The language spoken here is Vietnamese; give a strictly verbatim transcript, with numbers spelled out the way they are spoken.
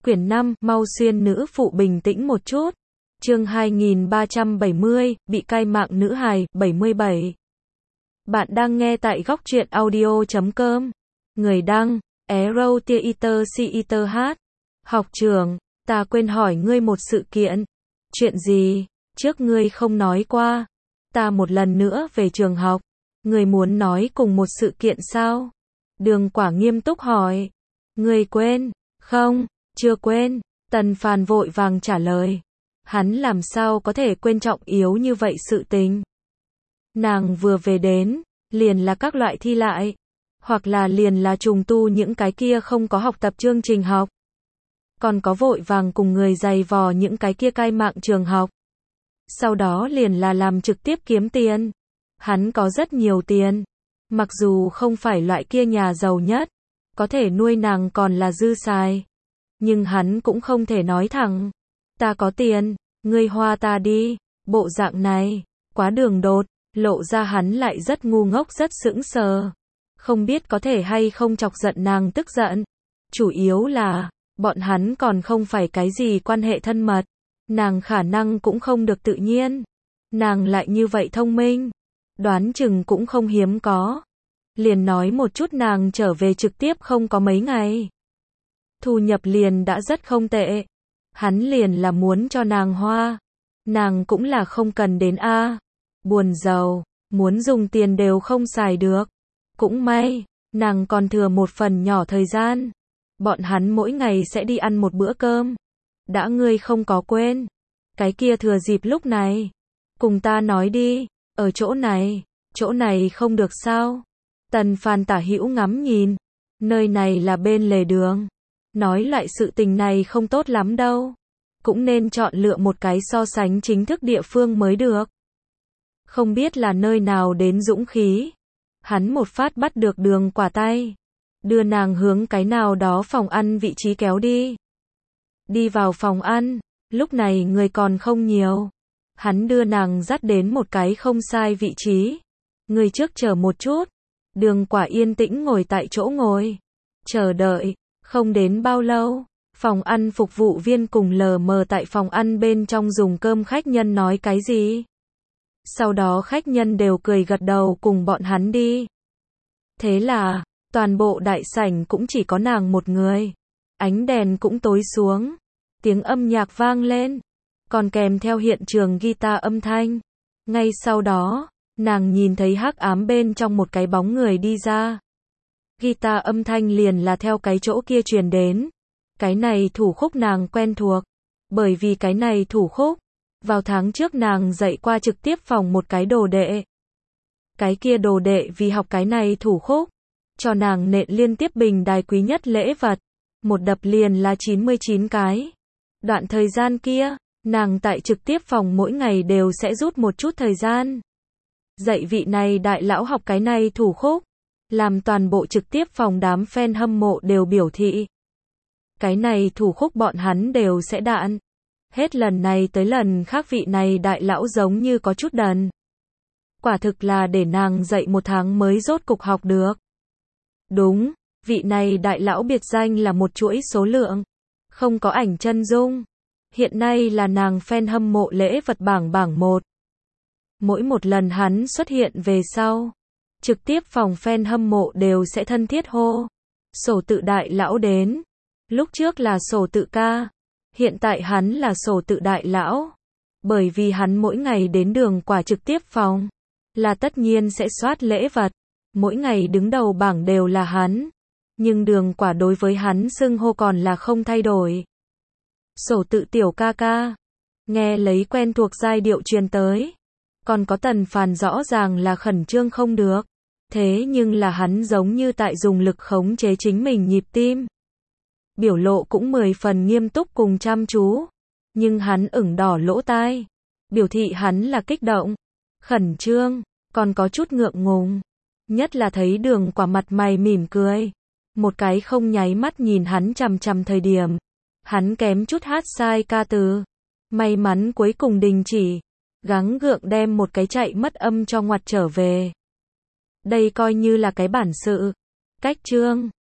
Quyển năm, mau xuyên nữ phụ bình tĩnh một chút. Chương hai nghìn ba trăm bảy mươi, bị cai mạng nữ hài, bảy mươi bảy. Bạn đang nghe tại góc truyện audio chấm com. Người đăng, Arrow Theater Theater H. Học trưởng, ta quên hỏi ngươi một sự kiện. Chuyện gì? Trước ngươi không nói qua. Ta một lần nữa về trường học. Ngươi muốn nói cùng một sự kiện sao? Đường Quả nghiêm túc hỏi. Ngươi quên? Không, chưa quên. Tần Phàn vội vàng trả lời. Hắn làm sao có thể quên trọng yếu như vậy sự tình. Nàng vừa về đến, liền là các loại thi lại, hoặc là liền là trùng tu những cái kia không có học tập chương trình học. Còn có vội vàng cùng người giày vò những cái kia cai mạng trường học. Sau đó liền là làm trực tiếp kiếm tiền. Hắn có rất nhiều tiền. Mặc dù không phải loại kia nhà giàu nhất, có thể nuôi nàng còn là dư xài. Nhưng hắn cũng không thể nói thẳng. Ta có tiền, ngươi hoa ta đi. Bộ dạng này, quá đường đột, lộ ra hắn lại rất ngu ngốc rất sững sờ. Không biết có thể hay không chọc giận nàng tức giận. Chủ yếu là, bọn hắn còn không phải cái gì quan hệ thân mật. Nàng khả năng cũng không được tự nhiên. Nàng lại như vậy thông minh. Đoán chừng cũng không hiếm có. Liền nói một chút nàng trở về trực tiếp không có mấy ngày. Thu nhập liền đã rất không tệ. Hắn liền là muốn cho nàng hoa. Nàng cũng là không cần đến a. Buồn giàu, muốn dùng tiền đều không xài được. Cũng may, nàng còn thừa một phần nhỏ thời gian. Bọn hắn mỗi ngày sẽ đi ăn một bữa cơm. Đã ngươi không có quên. Cái kia thừa dịp lúc này. Cùng ta nói đi, ở chỗ này, chỗ này không được sao. Tần Phàn tả hữu ngắm nhìn. Nơi này là bên lề đường. Nói lại sự tình này không tốt lắm đâu. Cũng nên chọn lựa một cái so sánh chính thức địa phương mới được. Không biết là nơi nào đến dũng khí. Hắn một phát bắt được Đường Quả tay. Đưa nàng hướng cái nào đó phòng ăn vị trí kéo đi. Đi vào phòng ăn. Lúc này người còn không nhiều. Hắn đưa nàng dắt đến một cái không sai vị trí. Người trước chờ một chút. Đường Quả yên tĩnh ngồi tại chỗ ngồi. Chờ đợi. Không đến bao lâu. Phòng ăn phục vụ viên cùng lờ mờ tại phòng ăn bên trong dùng cơm khách nhân nói cái gì. Sau đó khách nhân đều cười gật đầu cùng bọn hắn đi. Thế là, toàn bộ đại sảnh cũng chỉ có nàng một người. Ánh đèn cũng tối xuống. Tiếng âm nhạc vang lên. Còn kèm theo hiện trường guitar âm thanh. Ngay sau đó, nàng nhìn thấy hắc ám bên trong một cái bóng người đi ra. Guitar âm thanh liền là theo cái chỗ kia truyền đến. Cái này thủ khúc nàng quen thuộc. Bởi vì cái này thủ khúc, vào tháng trước nàng dạy qua trực tiếp phòng một cái đồ đệ. Cái kia đồ đệ vì học cái này thủ khúc, cho nàng nện liên tiếp bình đài quý nhất lễ vật. Một đập liền là chín mươi chín cái. Đoạn thời gian kia, nàng tại trực tiếp phòng mỗi ngày đều sẽ rút một chút thời gian. Dạy vị này đại lão học cái này thủ khúc. Làm toàn bộ trực tiếp phòng đám fan hâm mộ đều biểu thị. Cái này thủ khúc bọn hắn đều sẽ đạn. Hết lần này tới lần khác vị này đại lão giống như có chút đần. Quả thực là để nàng dạy một tháng mới rốt cục học được. Đúng, vị này đại lão biệt danh là một chuỗi số lượng. Không có ảnh chân dung. Hiện nay là nàng fan hâm mộ lễ vật bảng bảng một. Mỗi một lần hắn xuất hiện về sau. Trực tiếp phòng fan hâm mộ đều sẽ thân thiết hô. Sổ tự đại lão đến. Lúc trước là sổ tự ca. Hiện tại hắn là sổ tự đại lão. Bởi vì hắn mỗi ngày đến Đường Quả trực tiếp phòng. Là tất nhiên sẽ soát lễ vật. Mỗi ngày đứng đầu bảng đều là hắn. Nhưng Đường Quả đối với hắn xưng hô còn là không thay đổi. Sổ tự tiểu ca ca. Nghe lấy quen thuộc giai điệu truyền tới. Còn có Tần Phàn rõ ràng là khẩn trương không được. Thế nhưng là hắn giống như tại dùng lực khống chế chính mình nhịp tim. Biểu lộ cũng mười phần nghiêm túc cùng chăm chú. Nhưng hắn ửng đỏ lỗ tai. Biểu thị hắn là kích động, khẩn trương, còn có chút ngượng ngùng. Nhất là thấy Đường Quả mặt mày mỉm cười. Một cái không nháy mắt nhìn hắn chằm chằm thời điểm. Hắn kém chút hát sai ca từ. May mắn cuối cùng đình chỉ. Gắng gượng đem một cái chạy mất âm cho ngoặt trở về. Đây coi như là cái bản sự. Cách chương.